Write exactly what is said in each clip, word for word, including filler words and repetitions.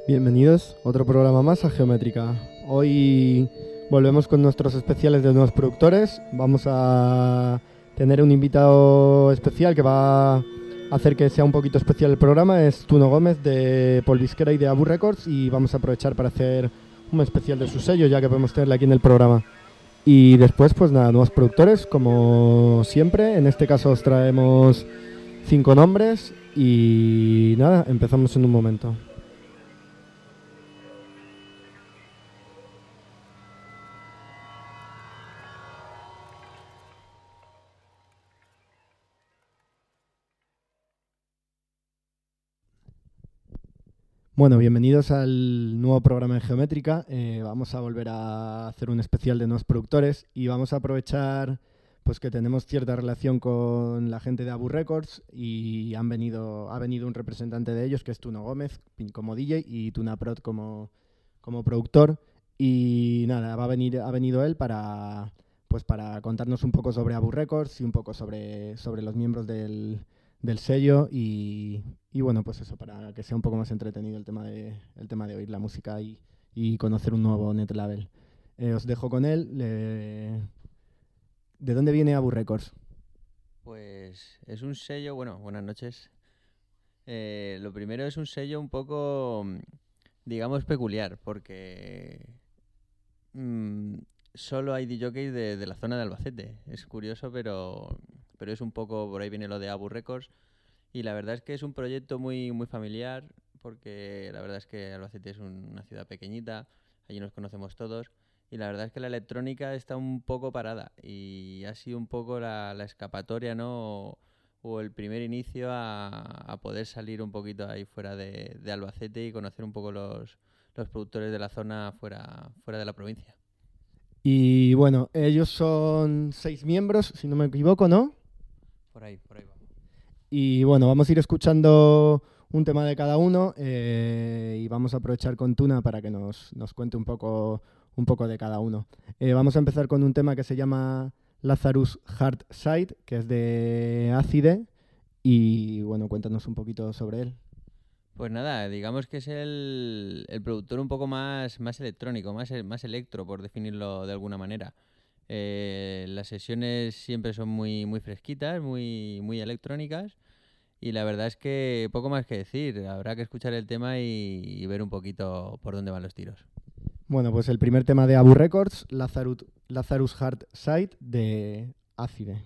Bienvenidos a otro programa más a Geométrica. Hoy volvemos con nuestros especiales de nuevos productores. Vamos a tener un invitado especial que va a hacer que sea un poquito especial el programa. Es Tuno Gómez de Polvisquera y de Abu Records, y vamos a aprovechar para hacer un especial de su sello, ya que podemos tenerle aquí en el programa. Y después, pues nada, nuevos productores, como siempre. En este caso os traemos cinco nombres y nada, empezamos en un momento. Bueno, bienvenidos al nuevo programa de Geométrica. Eh, vamos a volver a hacer un especial de nuevos productores y vamos a aprovechar pues que tenemos cierta relación con la gente de Abu Records y han venido, ha venido un representante de ellos, que es Tuno Gómez como D J y Tuna Prod como, como productor. Y nada, va a venir, ha venido él para, pues para contarnos un poco sobre Abu Records y un poco sobre, sobre los miembros del, del sello y, y bueno, pues eso, para que sea un poco más entretenido el tema de, el tema de oír la música y, y conocer un nuevo net label. Eh, os dejo con él. Le... ¿De dónde viene Abu Records? Pues es un sello, bueno, buenas noches. Eh, lo primero es un sello un poco, digamos, peculiar, porque mmm, solo hay D Js de, de la zona de Albacete. Es curioso, pero, pero es un poco, por ahí viene lo de Abu Records. Y la verdad es que es un proyecto muy, muy familiar, porque la verdad es que Albacete es un, una ciudad pequeñita, allí nos conocemos todos. Y la verdad es que la electrónica está un poco parada y ha sido un poco la, la escapatoria, ¿no? O, o el primer inicio a, a poder salir un poquito ahí fuera de, de Albacete y conocer un poco los, los productores de la zona fuera, fuera de la provincia. Y bueno, ellos son seis miembros, si no me equivoco, ¿no? Por ahí, por ahí va. Y bueno, vamos a ir escuchando un tema de cada uno eh, y vamos a aprovechar con Tuna para que nos, nos cuente un poco... un poco de cada uno. Eh, vamos a empezar con un tema que se llama Lazarus Hard Side, que es de Acide, y bueno, cuéntanos un poquito sobre él. Pues nada, digamos que es el, el productor un poco más, más electrónico, más, más electro, por definirlo de alguna manera. Eh, las sesiones siempre son muy, muy fresquitas, muy, muy electrónicas, y la verdad es que poco más que decir. Habrá que escuchar el tema y, y ver un poquito por dónde van los tiros. Bueno, pues el primer tema de Abu Records, Lazarus, Lazarus Hard Side de Acide.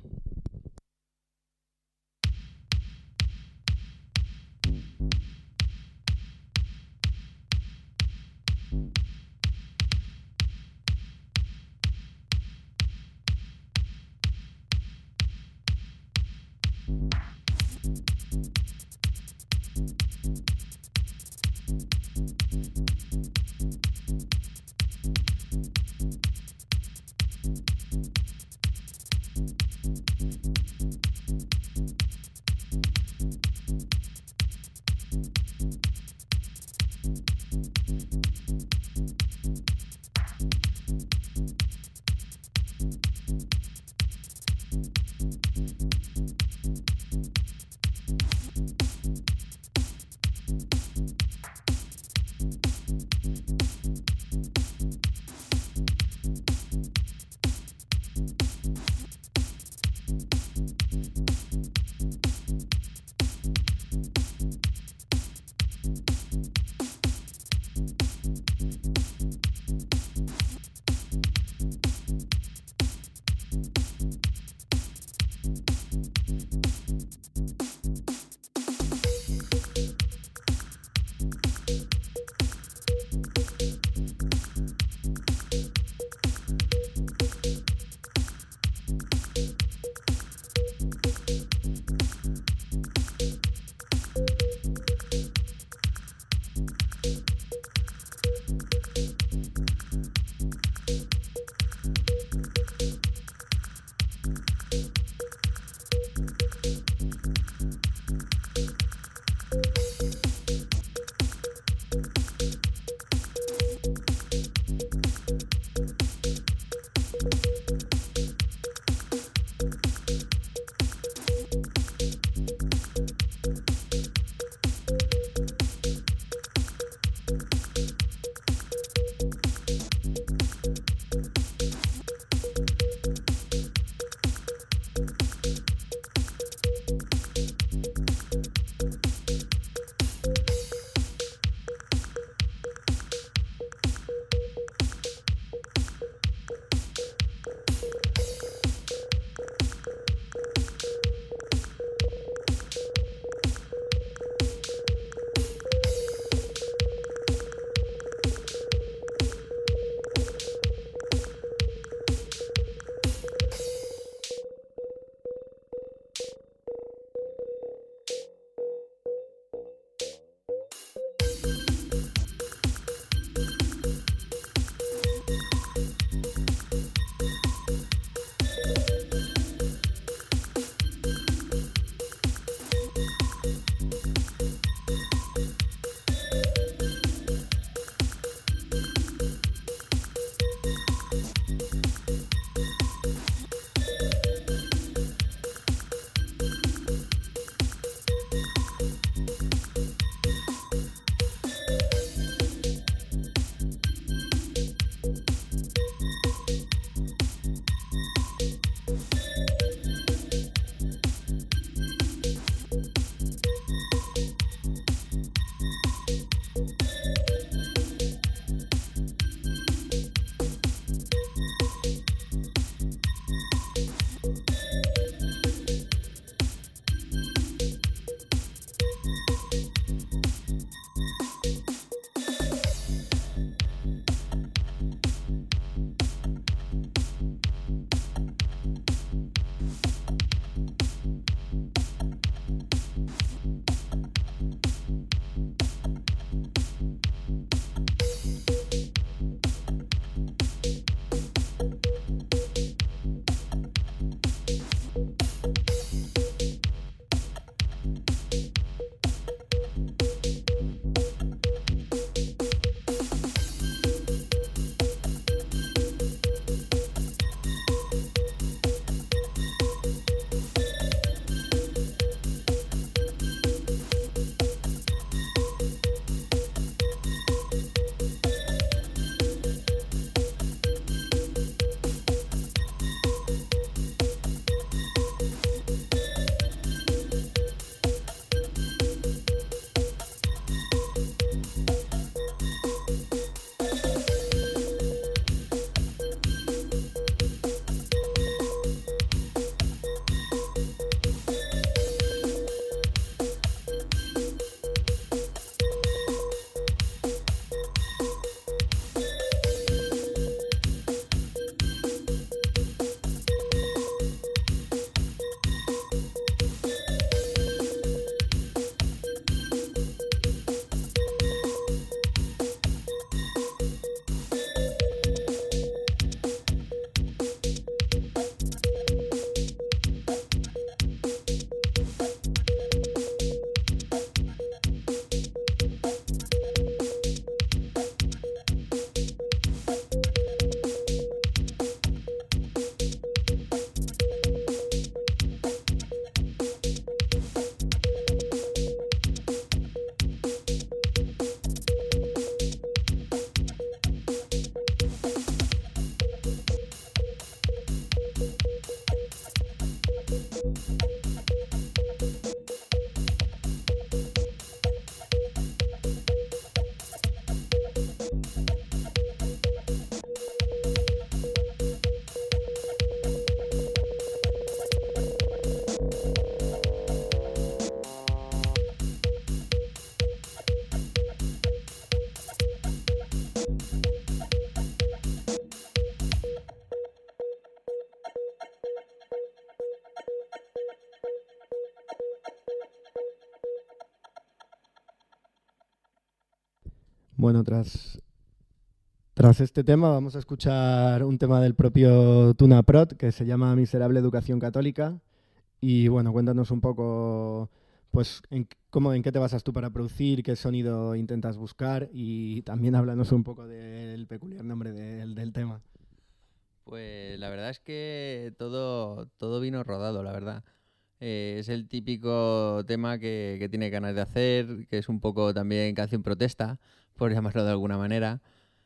Bueno, tras, tras este tema vamos a escuchar un tema del propio Tuna Prot que se llama Miserable Educación Católica. Y bueno, cuéntanos un poco, pues, en, cómo, en qué te basas tú para producir, qué sonido intentas buscar y también háblanos un poco del peculiar nombre del, del tema. Pues la verdad es que todo, todo vino rodado, la verdad. Eh, es el típico tema que, que tiene ganas de hacer, que es un poco también canción protesta, por llamarlo de alguna manera.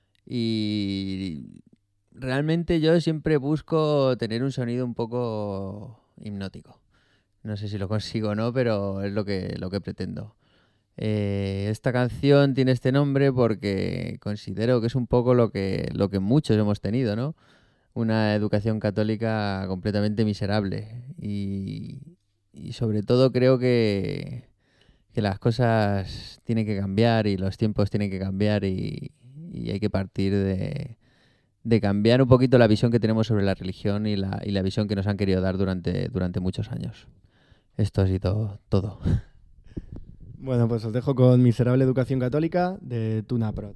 Y realmente yo siempre busco tener un sonido un poco hipnótico. No sé si lo consigo o no, pero es lo que, lo que pretendo. Eh, esta canción tiene este nombre porque considero que es un poco lo que, lo que muchos hemos tenido, ¿no? Una educación católica completamente miserable. Y, y sobre todo creo que, que las cosas tienen que cambiar y los tiempos tienen que cambiar y, y hay que partir de, de cambiar un poquito la visión que tenemos sobre la religión y la, y la visión que nos han querido dar durante, durante muchos años. Esto ha sido todo. Bueno, pues os dejo con Miserable Educación Católica de Tuna Prot.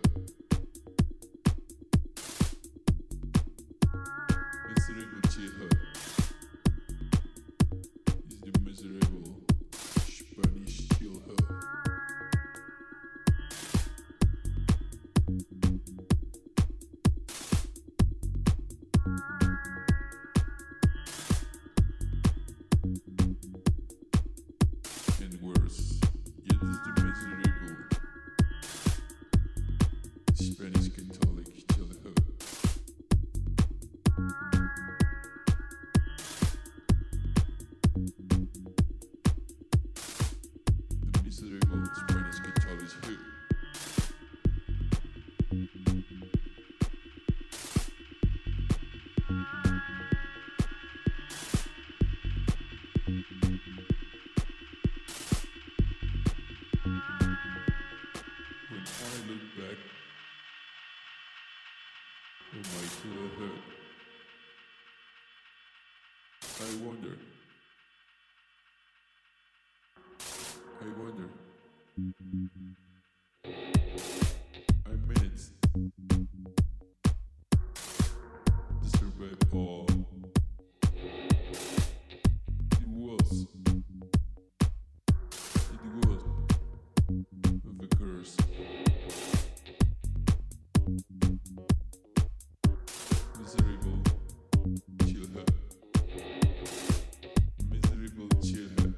Miserable childhood. I wonder. I wonder. I made it. To survive all. It was. It was of a curse. Miserable. Chill her. Miserable chill her.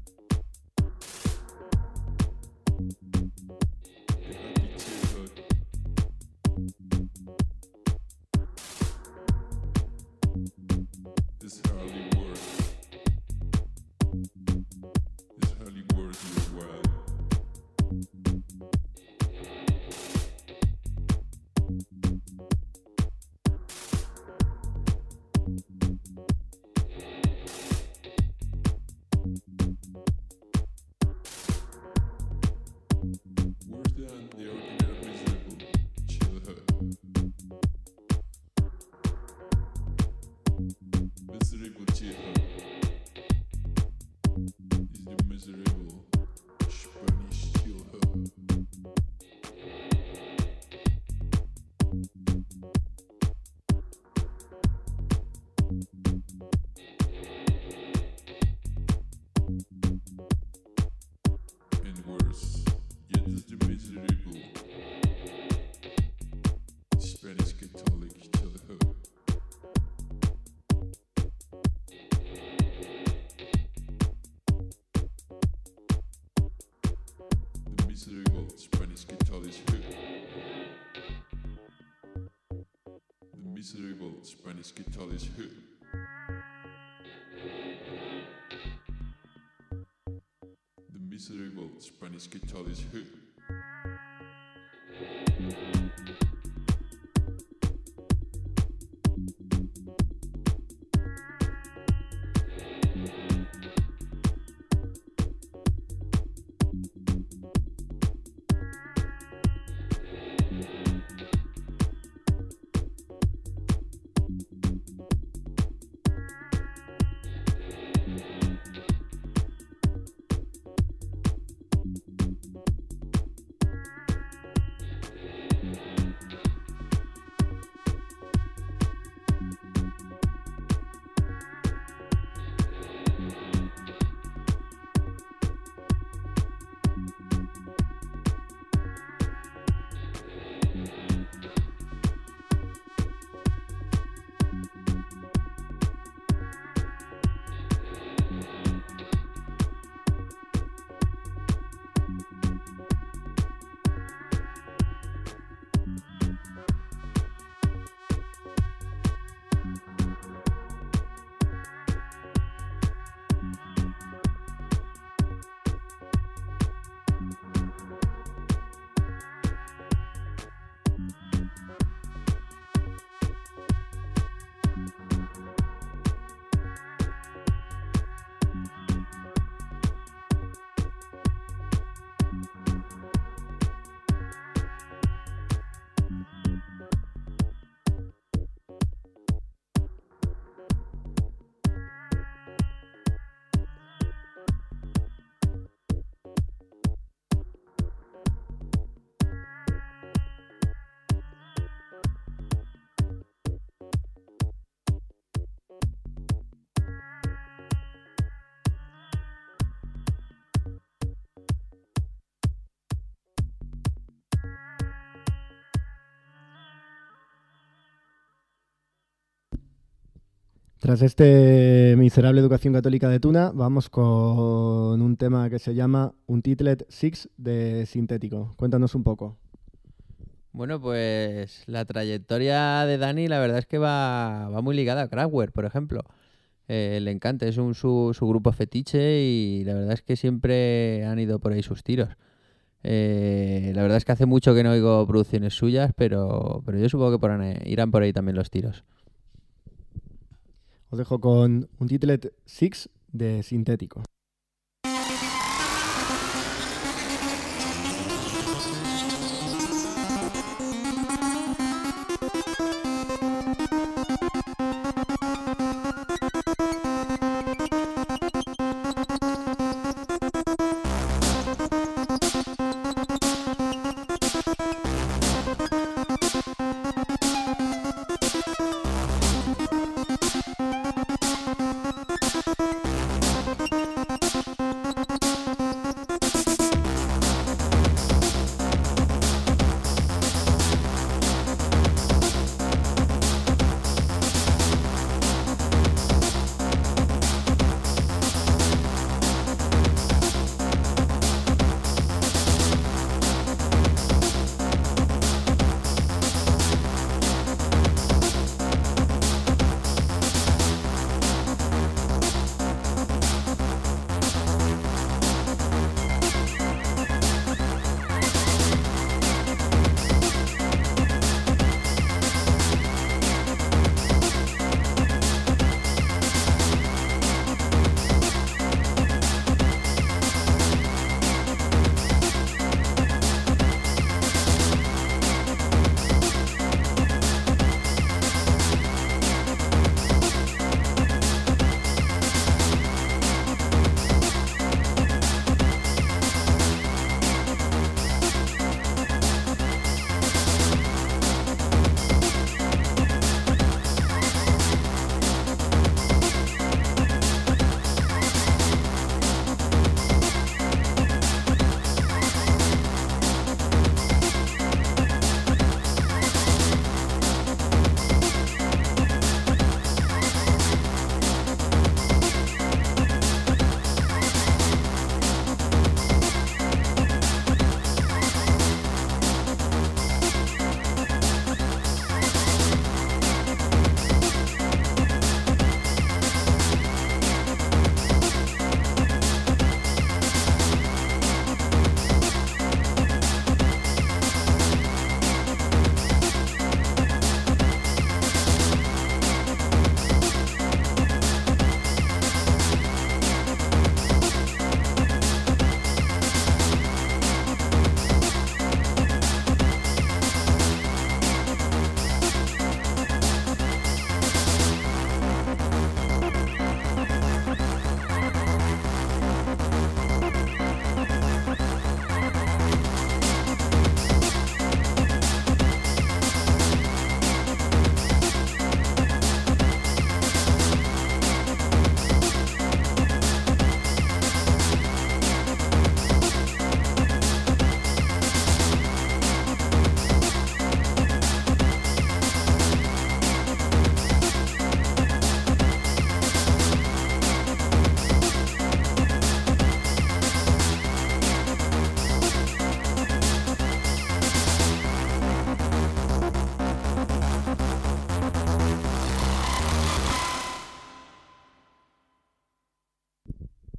A happy chill her. This hardly works. This hardly works your while. Worse than the ordinary miserable chill her. Miserable chill her. Is the miserable Spanish chill her. And worse, yet is the miserable Spanish Catholic chill her. The miserable Spanish Catholic who? The miserable Spanish Catholic who? The miserable Spanish Catholic who? Tras este miserable educación católica de Tuna, vamos con un tema que se llama Untitled Six de Sintético. Cuéntanos un poco. Bueno, pues la trayectoria de Dani la verdad es que va, va muy ligada a Kraftwerk, por ejemplo. Eh, le encanta, es un, su, su grupo fetiche y la verdad es que siempre han ido por ahí sus tiros. Eh, la verdad es que hace mucho que no oigo producciones suyas, pero, pero yo supongo que por ahí, irán por ahí también los tiros. Os dejo con Untitled Six de Sintético.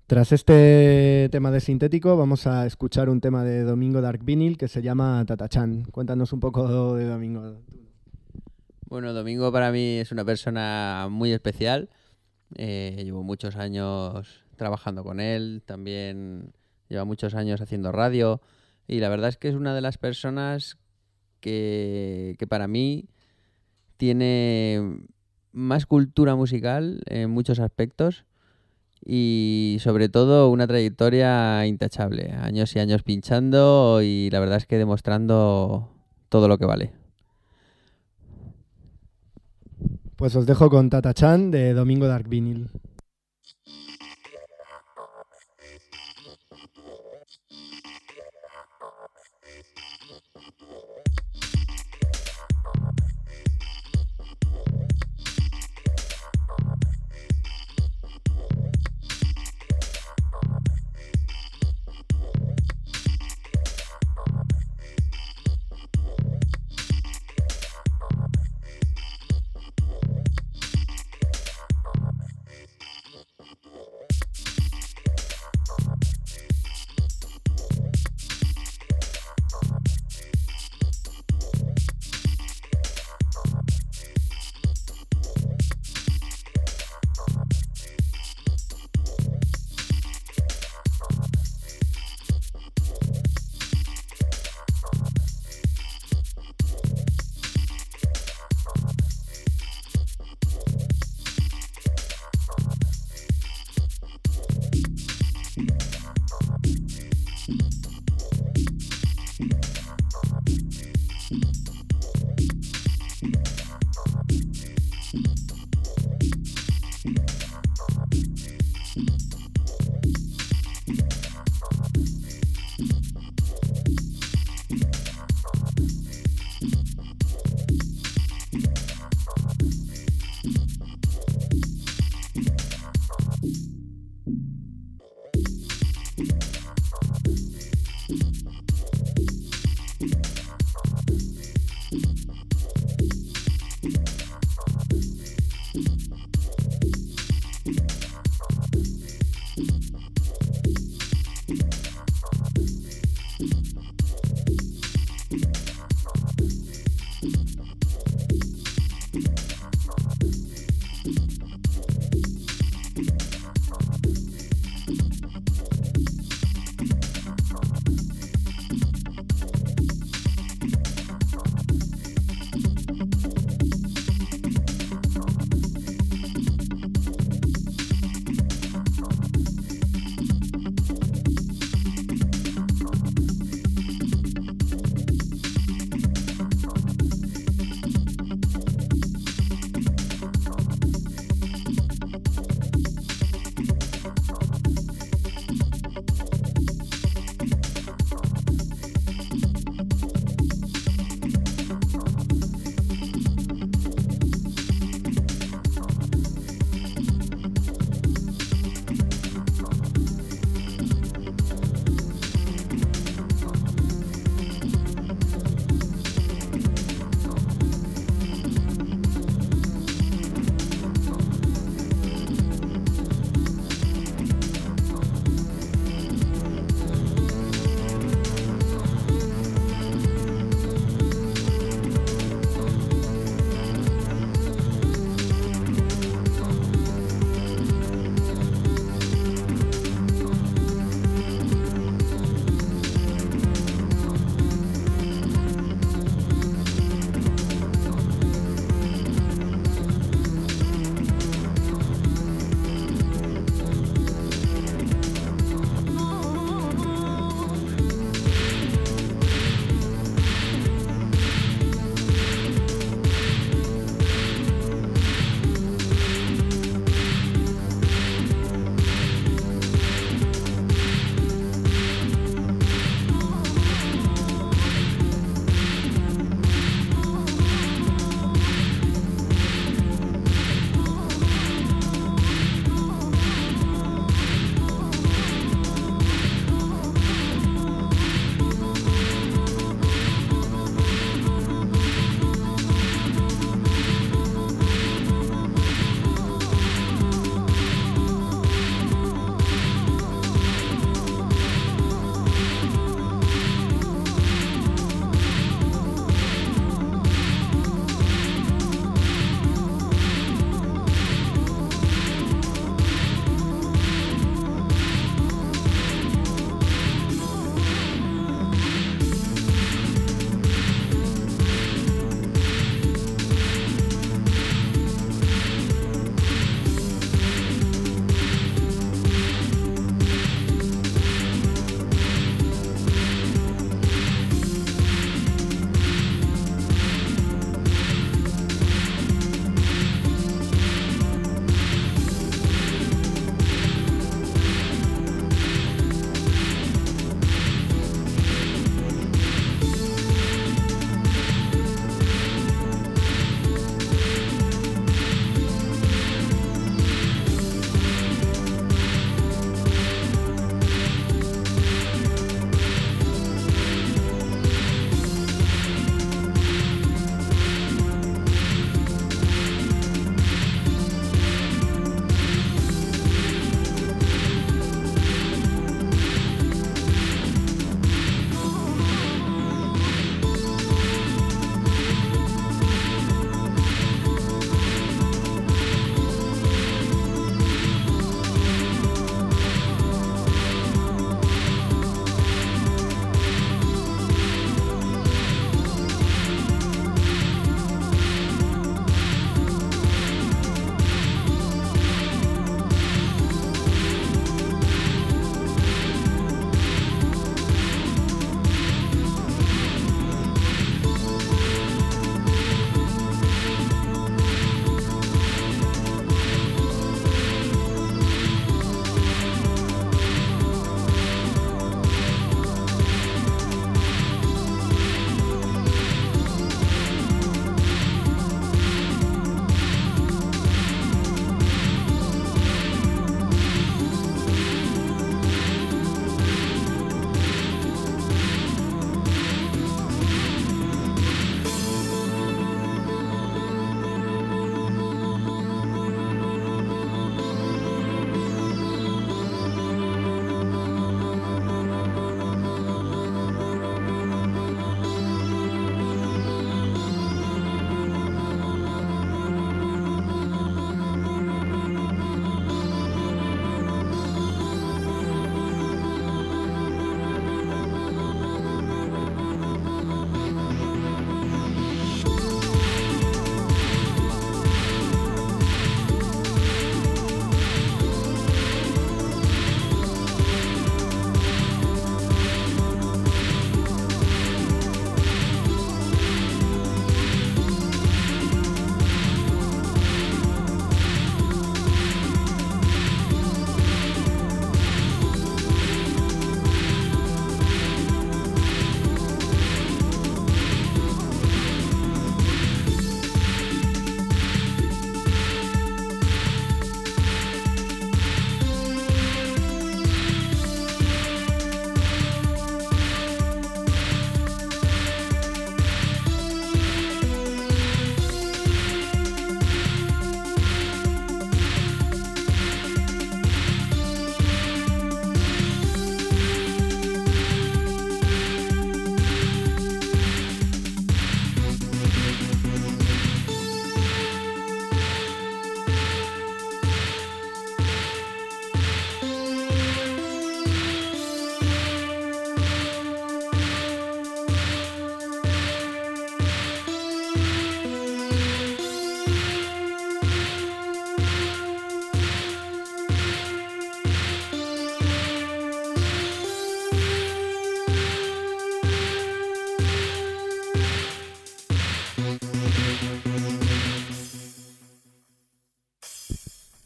Tras este tema de sintético, vamos a escuchar un tema de Domingo Dark Vinyl que se llama Tatachan. Cuéntanos un poco de Domingo. Bueno, Domingo para mí es una persona muy especial. Eh, llevo muchos años trabajando con él, también lleva muchos años haciendo radio y la verdad es que es una de las personas que, que para mí tiene más cultura musical en muchos aspectos y sobre todo una trayectoria intachable, años y años pinchando y la verdad es que demostrando todo lo que vale. Pues os dejo con Tatachan de Domingo Dark Vinyl.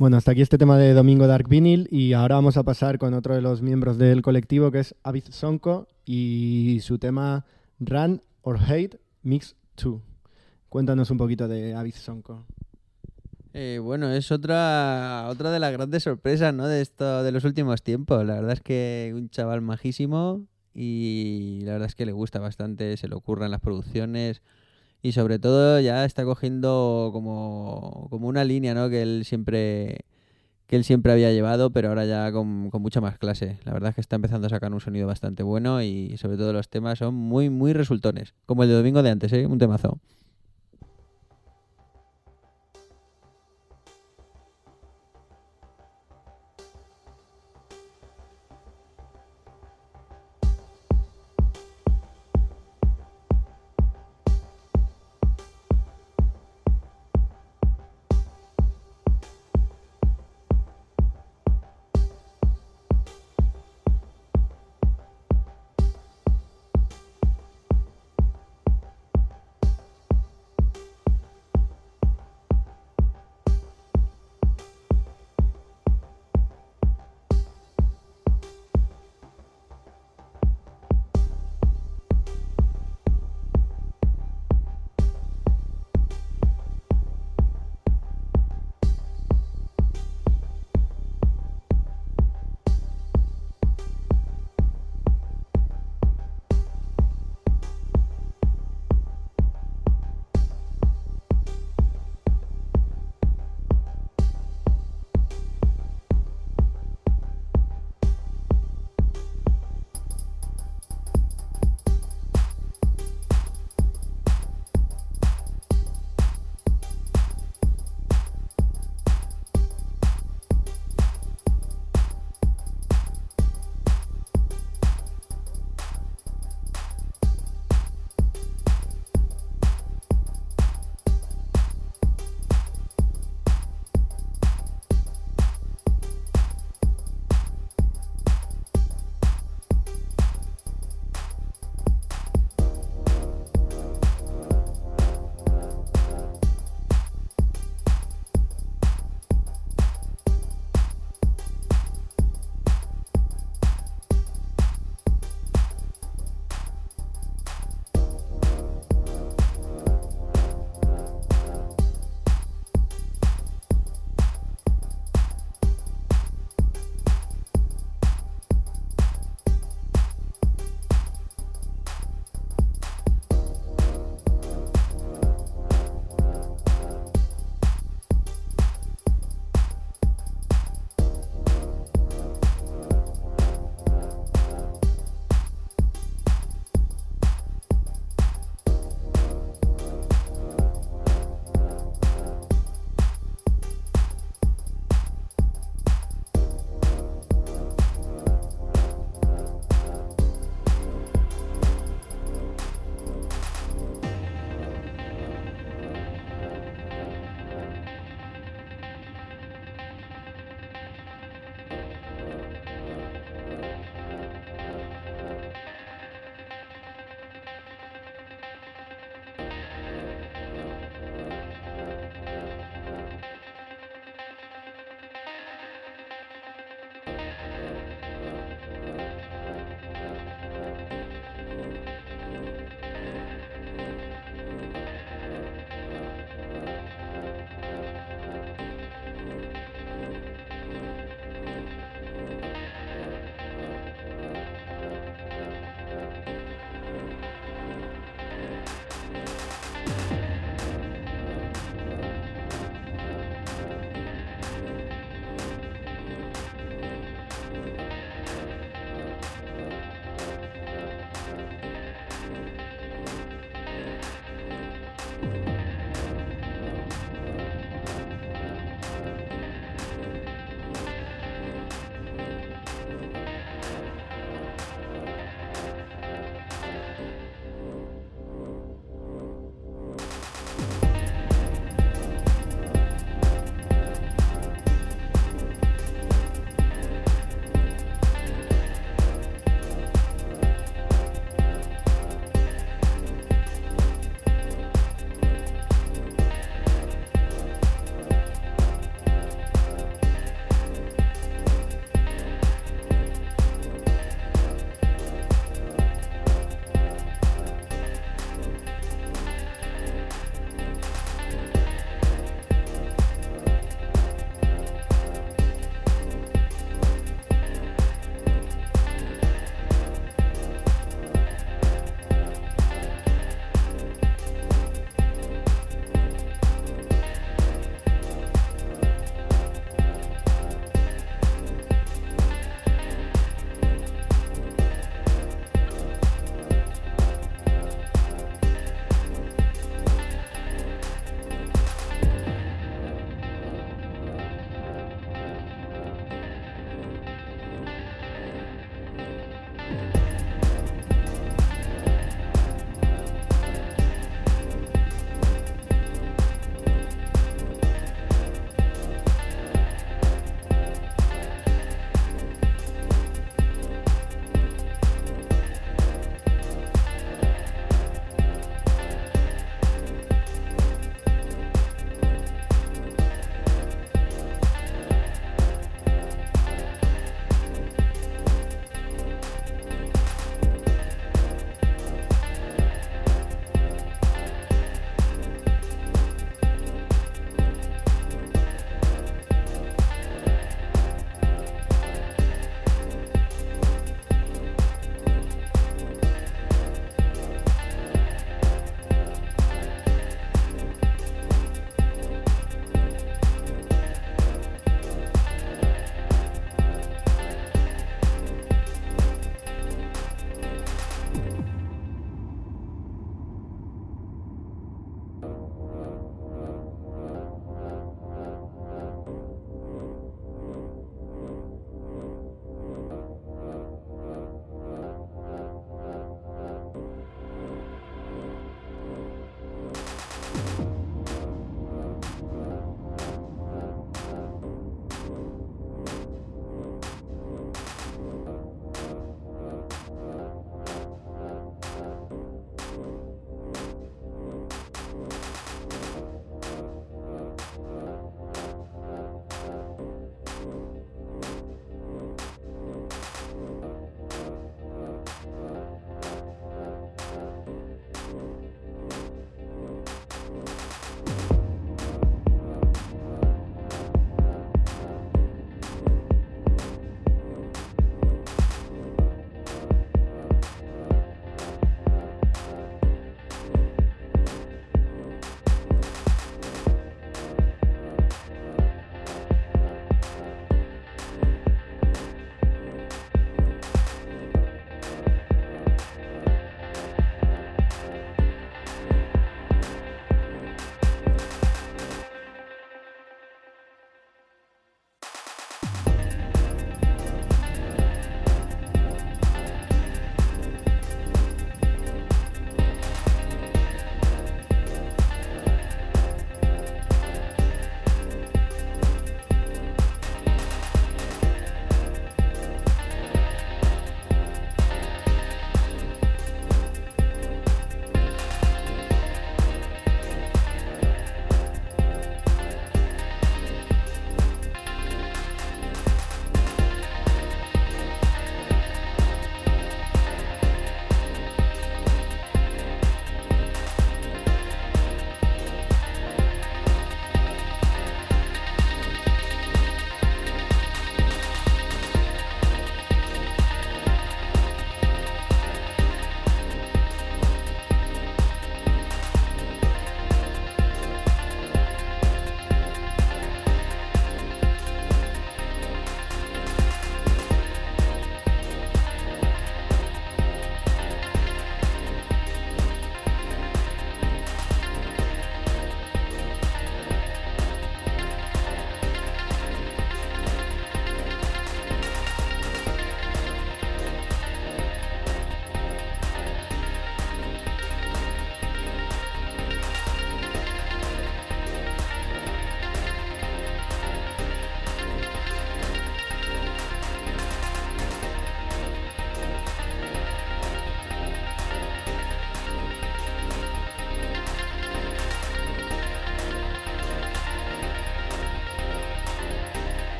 Bueno, hasta aquí este tema de Domingo Dark Vinyl y ahora vamos a pasar con otro de los miembros del colectivo que es Aviv Sonko y su tema Run or Hate Mix dos. Cuéntanos un poquito de Aviv Sonko. Eh, bueno, es otra otra de las grandes sorpresas, ¿no? De esto de los últimos tiempos. La verdad es que un chaval majísimo y la verdad es que le gusta bastante, se le ocurren las producciones y sobre todo ya está cogiendo como, como una línea, ¿no? Que él siempre que él siempre había llevado, pero ahora ya con, con mucha más clase. La verdad es que está empezando a sacar un sonido bastante bueno y sobre todo los temas son muy muy resultones, como el de Domingo de antes, ¿eh? Un temazo.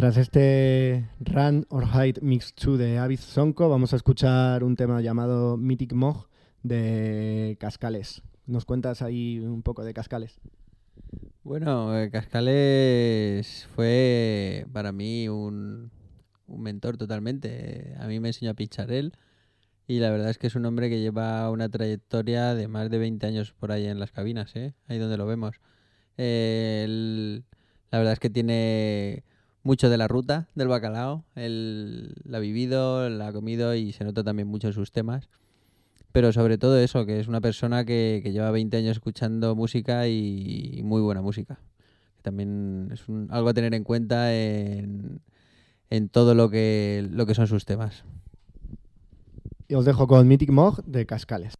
Tras este Run or Hide Mix dos de Aviz Sonko, vamos a escuchar un tema llamado Mythic Mog de Cascales. ¿Nos cuentas ahí un poco de Cascales? Bueno, eh, Cascales fue para mí un, un mentor totalmente. A mí me enseñó a pinchar él y la verdad es que es un hombre que lleva una trayectoria de más de veinte años por ahí en las cabinas, ¿eh? Ahí donde lo vemos. Eh, él, la verdad es que tiene mucho de la ruta del bacalao. Él la ha vivido, la ha comido y se nota también mucho en sus temas. Pero sobre todo eso, que es una persona que, que lleva veinte años escuchando música y, y muy buena música. También es un, algo a tener en cuenta en, en todo lo que, lo que son sus temas. Y os dejo con Mythic Mog de Cascales.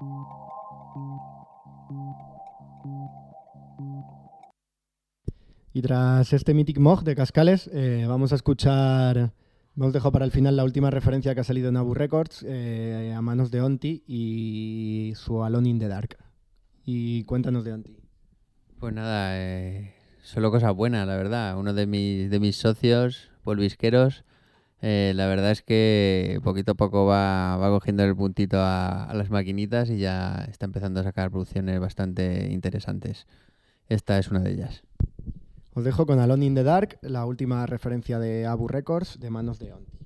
Y tras este Mythic Mog de Cascales, eh, vamos a escuchar, hemos dejado para el final la última referencia que ha salido en Abu Records, eh, a manos de Onti y su Alone in the Dark. Y cuéntanos de Onti. Pues nada, eh, solo cosas buenas, la verdad. Uno de mis, de mis socios, polvisqueros, eh, la verdad es que poquito a poco va, va cogiendo el puntito a, a las maquinitas y ya está empezando a sacar producciones bastante interesantes. Esta es una de ellas. Os dejo con Alone in the Dark, la última referencia de Abu Records, de manos de Onti.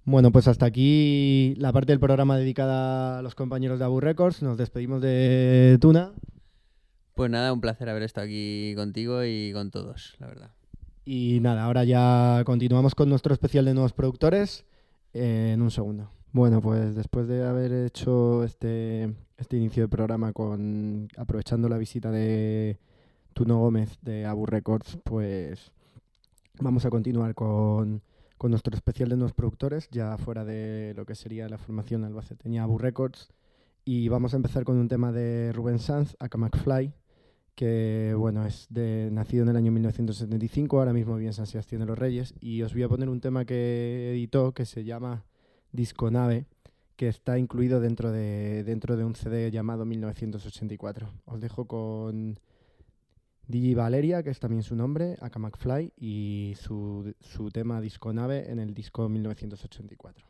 Bueno, pues hasta aquí la parte del programa dedicada a los compañeros de Abu Records. Nos despedimos de Tuna. Pues nada, un placer haber estado aquí contigo y con todos, la verdad. Y nada, ahora ya continuamos con nuestro especial de nuevos productores eh, en un segundo. Bueno, pues después de haber hecho este, este inicio de programa con aprovechando la visita de Tuno Gómez de Abu Records, pues vamos a continuar con, con nuestro especial de nuevos productores, ya fuera de lo que sería la formación albaceteña Abu Records. Y vamos a empezar con un tema de Rubén Sanz, aka McFly, que bueno, es de, nacido en el año mil novecientos setenta y cinco, ahora mismo vive en San Sebastián de los Reyes, y os voy a poner un tema que editó que se llama Disconave, que está incluido dentro de, dentro de un C D llamado mil novecientos ochenta y cuatro. Os dejo con Digi Valeria, que es también su nombre, aka McFly, y su, su tema Disconave en el disco mil novecientos ochenta y cuatro.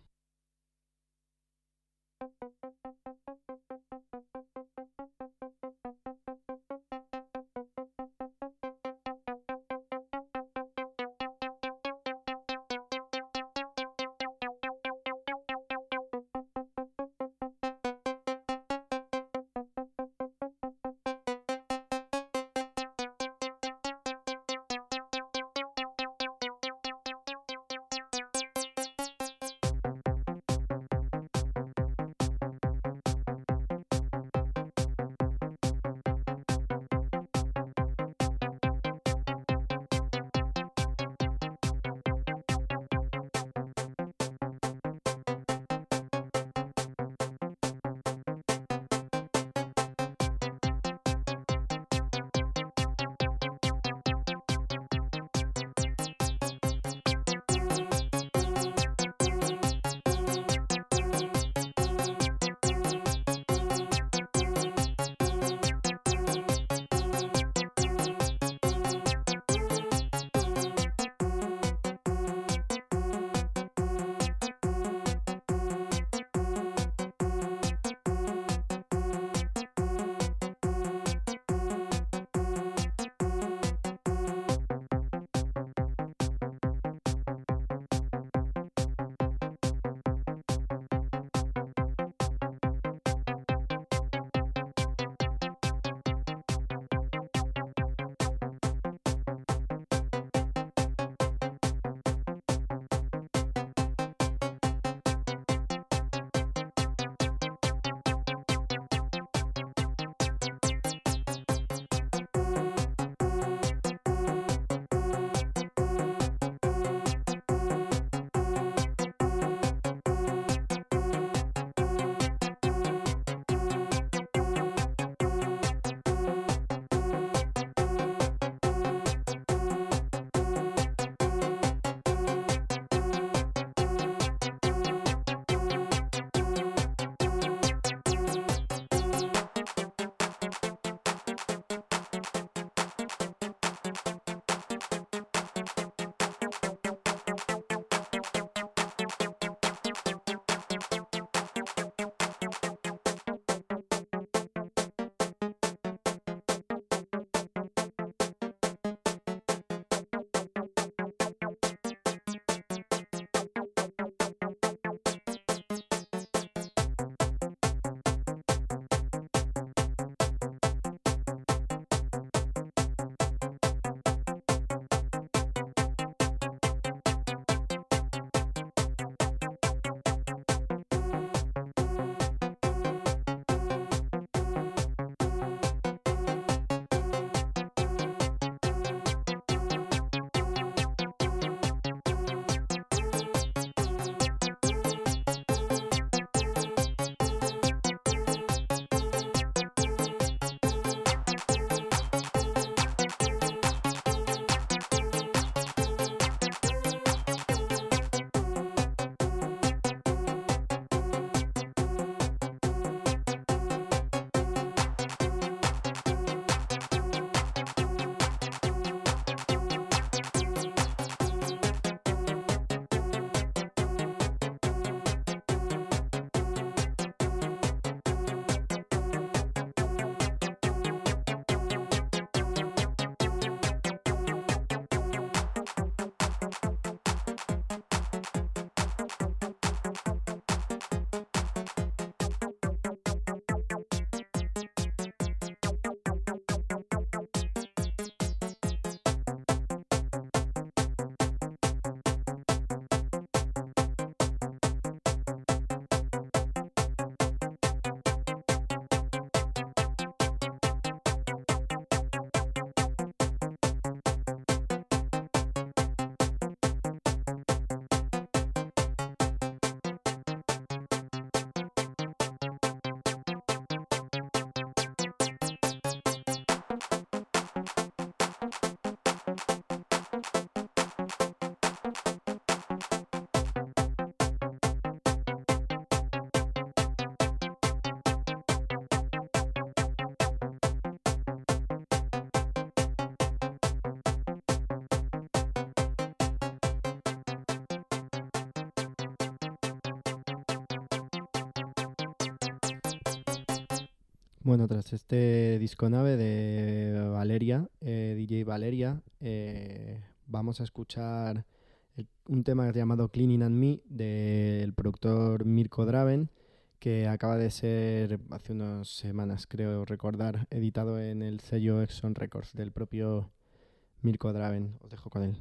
Bueno, tras este disco nave de Valeria, eh, D J Valeria, eh, vamos a escuchar el- un tema llamado Cleaning and Me del productor Mirko Draven, que acaba de ser hace unas semanas, creo recordar, editado en el sello Exxon Records del propio Mirko Draven. Os dejo con él.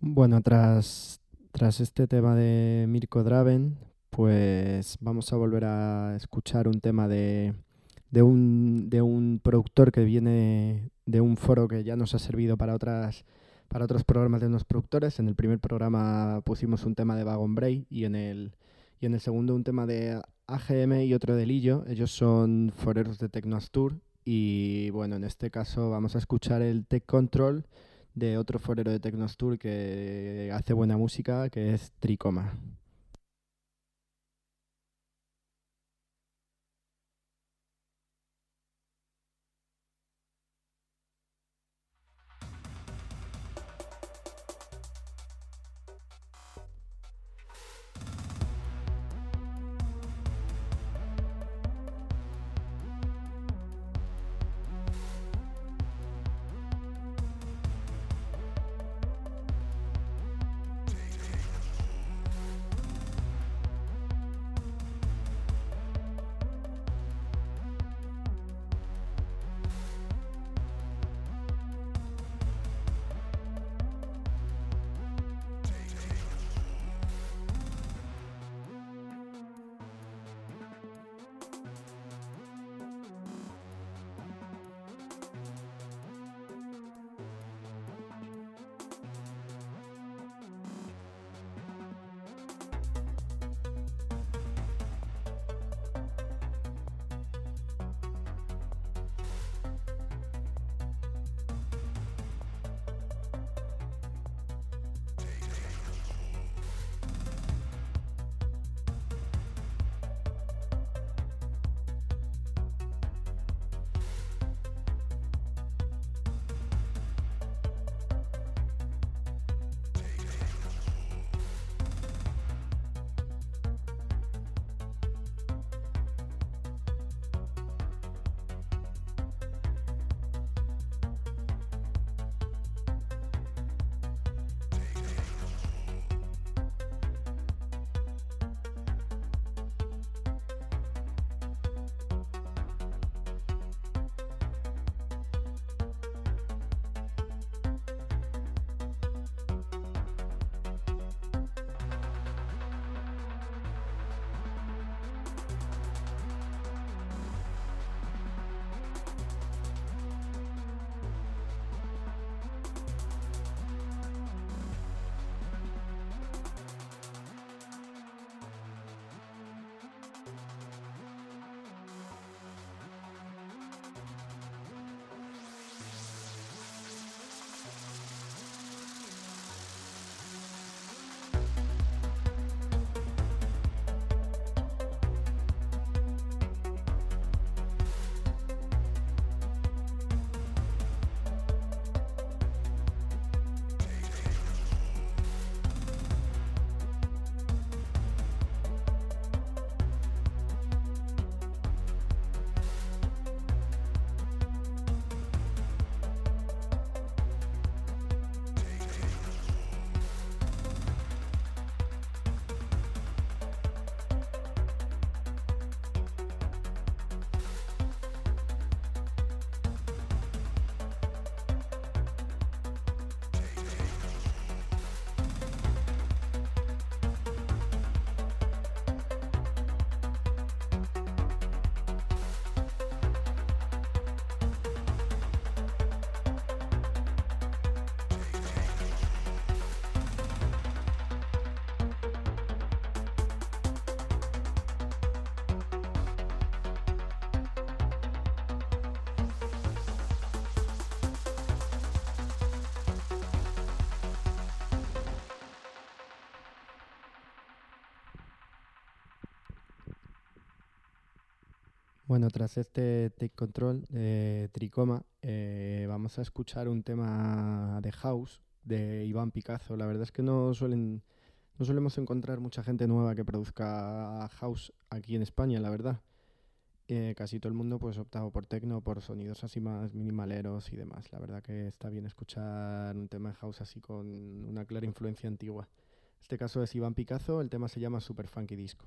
Bueno, tras, tras este tema de Mirko Draven, pues vamos a volver a escuchar un tema de, de, un, de un productor que viene de un foro que ya nos ha servido para otras para otros programas de unos productores. En el primer programa pusimos un tema de Vagon Bray y en el, y en el segundo un tema de A G M y otro de Lillo. Ellos son foreros de Tecnoastur y bueno, en este caso vamos a escuchar el Tech Control de otro forero de Tecnoastur que hace buena música, que es Tricoma. Bueno, tras este Take Control de Tricoma, eh, vamos a escuchar un tema de House de Iván Picazo. La verdad es que no suelen no solemos encontrar mucha gente nueva que produzca House aquí en España, la verdad. Eh, casi todo el mundo pues optado por techno, por sonidos así más minimaleros y demás. La verdad que está bien escuchar un tema de House así con una clara influencia antigua. Este caso es Iván Picazo, el tema se llama Super Funky Disco.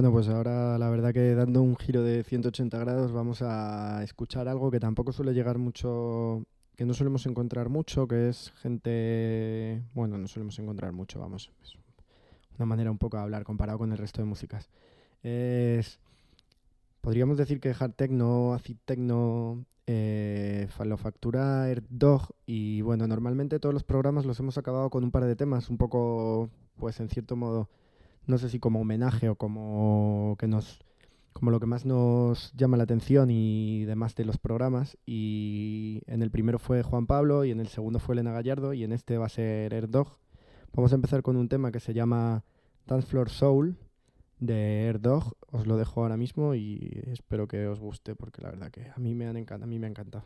Bueno, pues ahora la verdad que dando un giro de ciento ochenta grados vamos a escuchar algo que tampoco suele llegar mucho, que no solemos encontrar mucho, que es gente... Bueno, no solemos encontrar mucho, vamos. Es una manera un poco de hablar comparado con el resto de músicas. Es... Podríamos decir que hard techno, acid techno, eh, lo factura Erdog y bueno, normalmente todos los programas los hemos acabado con un par de temas, un poco, pues en cierto modo, no sé si como homenaje o como que nos, como lo que más nos llama la atención y demás de los programas. Y en el primero fue Juan Pablo y en el segundo fue Elena Gallardo y en este va a ser Erdog. Vamos a empezar con un tema que se llama Dance Floor Soul de Erdog. Os lo dejo ahora mismo y espero que os guste porque la verdad que a mí me han encantado, a mí me ha encantado.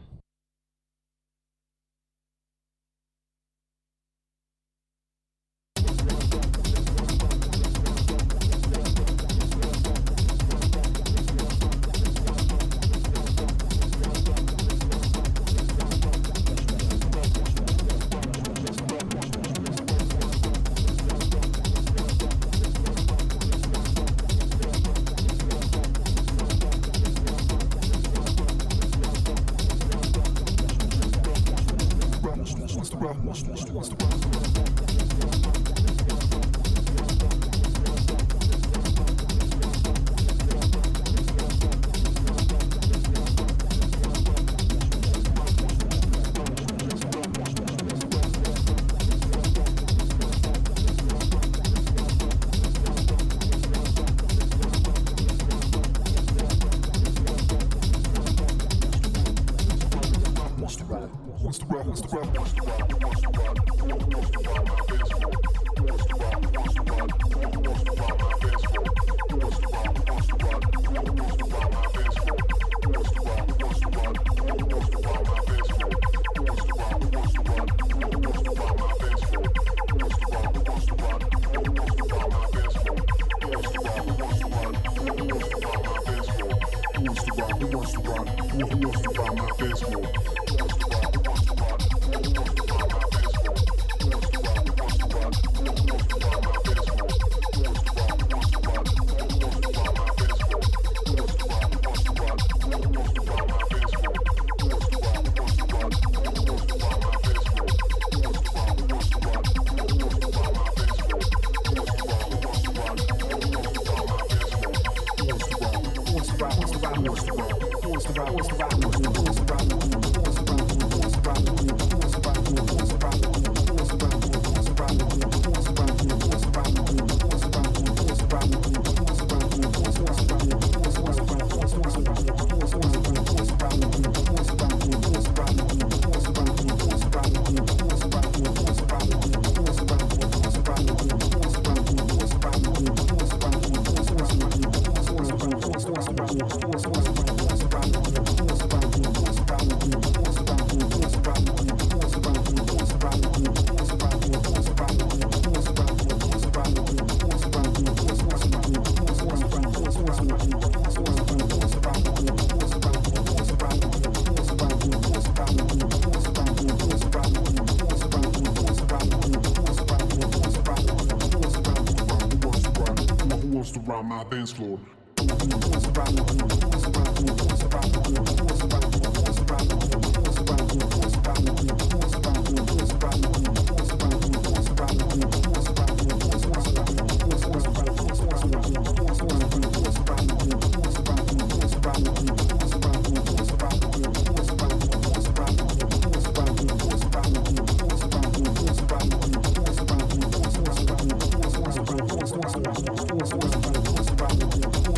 What's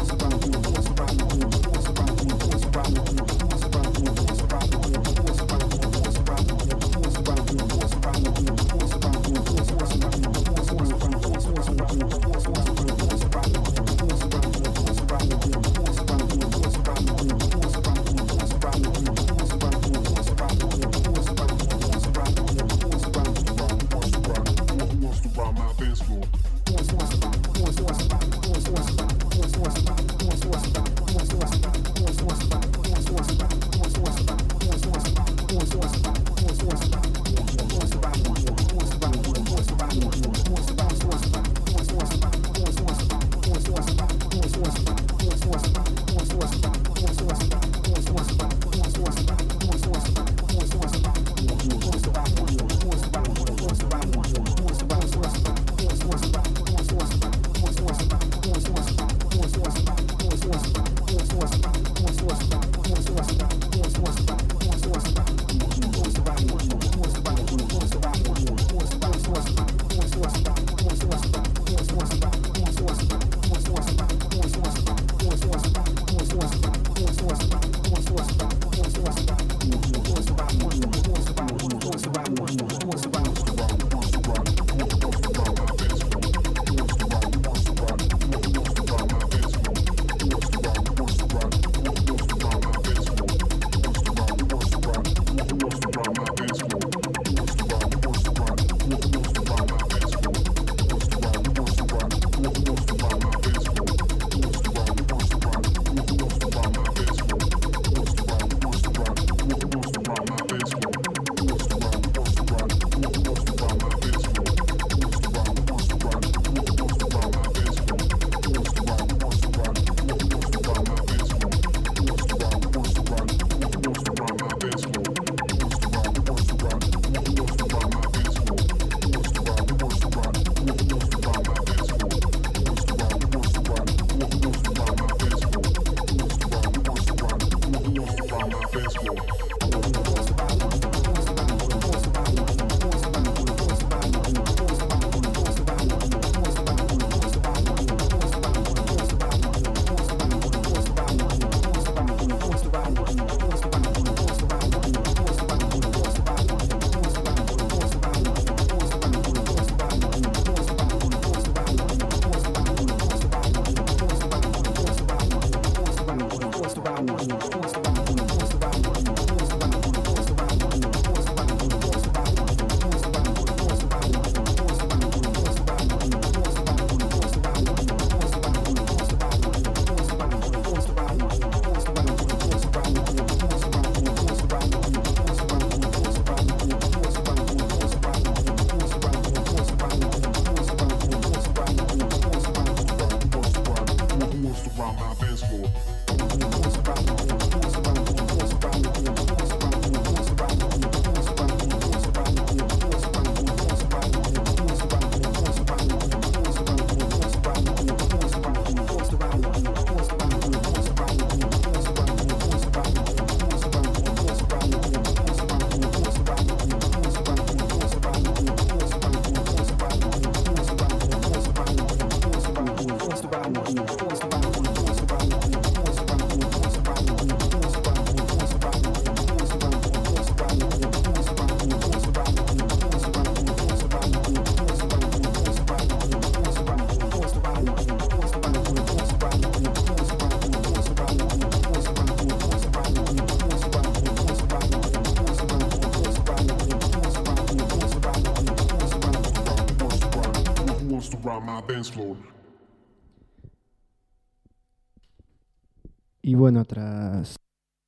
Y bueno, tras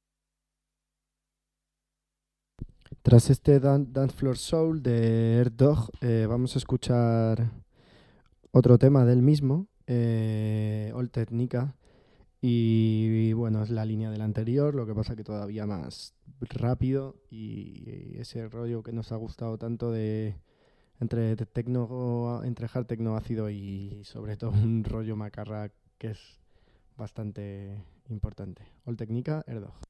tras este Dan- Dance Floor Soul de Air Dog, eh, vamos a escuchar otro tema del mismo, eh, Old Technica, y, bueno, es la línea del anterior, lo que pasa que todavía más rápido, y ese rollo que nos ha gustado tanto de entre de tecno, entre hard techno ácido y sobre todo un rollo macarra que es bastante importante. Old Technica, Air Dog.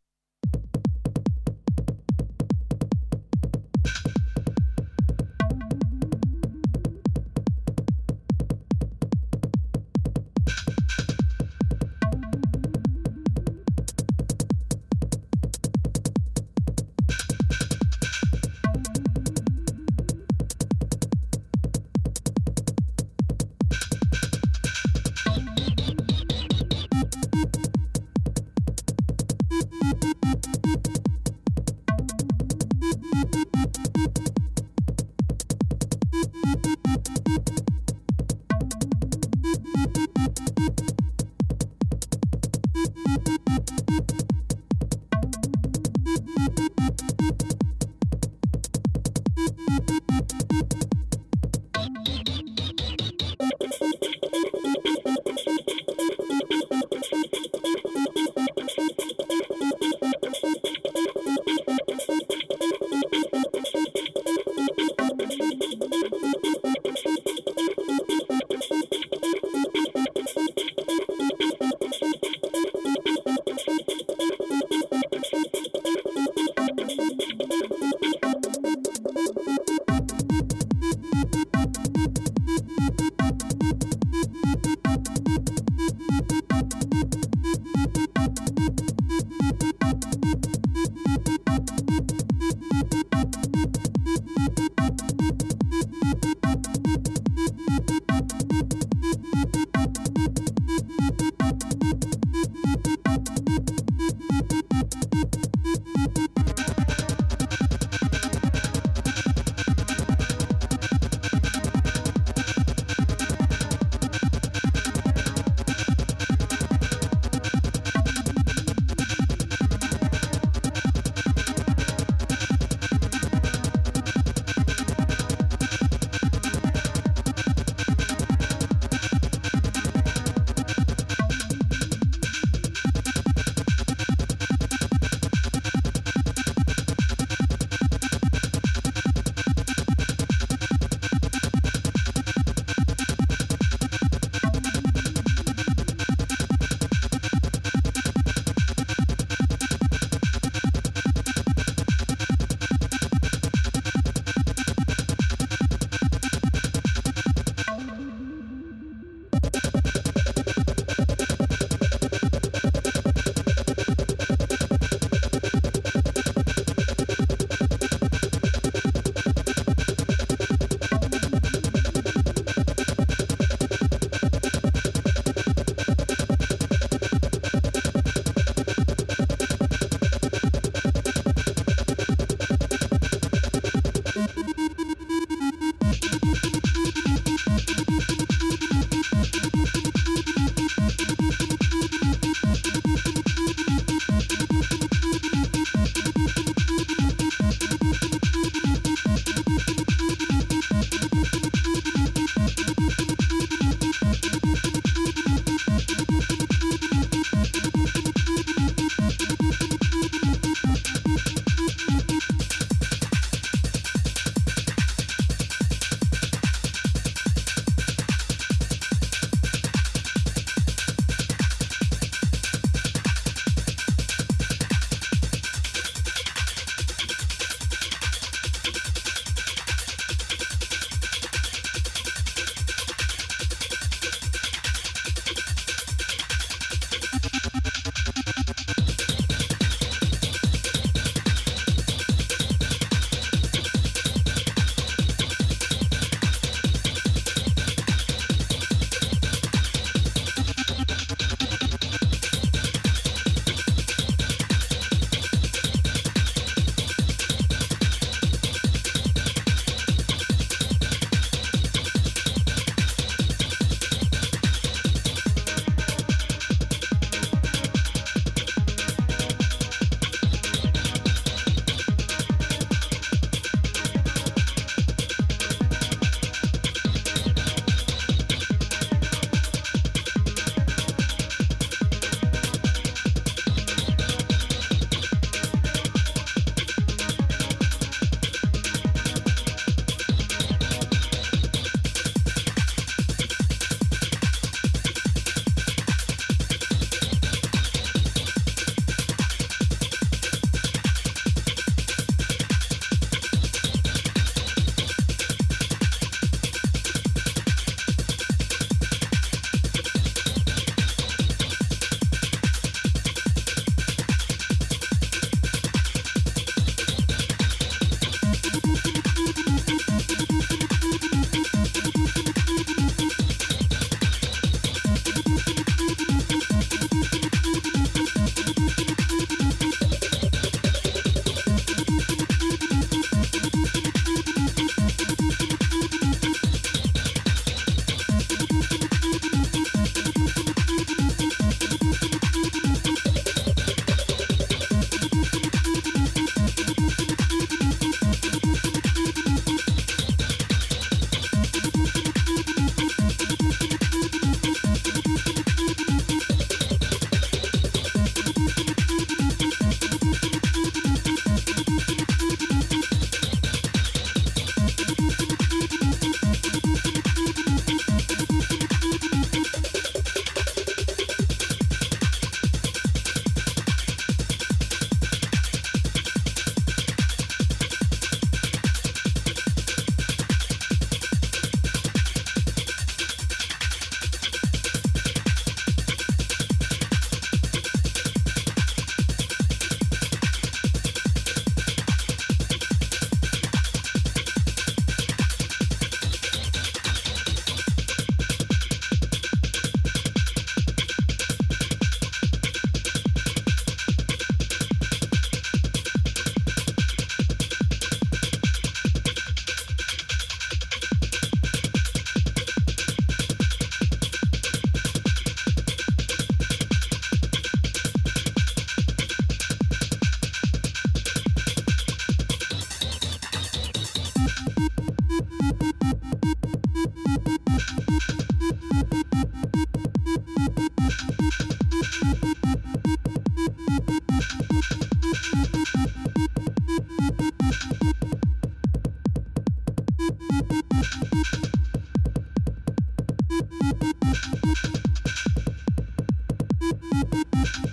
We'll be right back.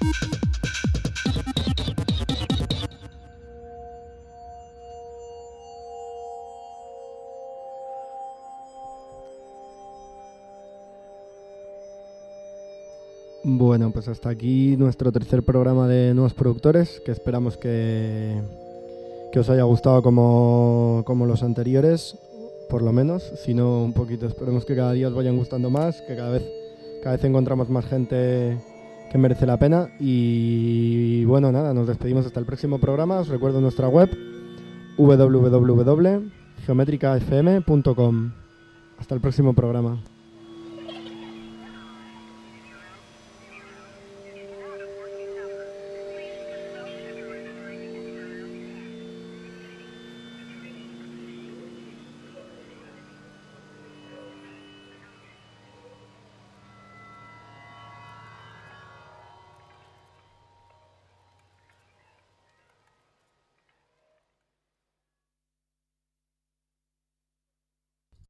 Bueno, pues hasta aquí nuestro tercer programa de Nuevos Productores, que esperamos que, que os haya gustado como, como los anteriores, por lo menos, si no un poquito. Esperemos que cada día os vayan gustando más, que cada vez, cada vez encontramos más gente que merece la pena. Y bueno, nada, nos despedimos hasta el próximo programa. Os recuerdo nuestra web w w w punto geometrica f m punto com. Hasta el próximo programa.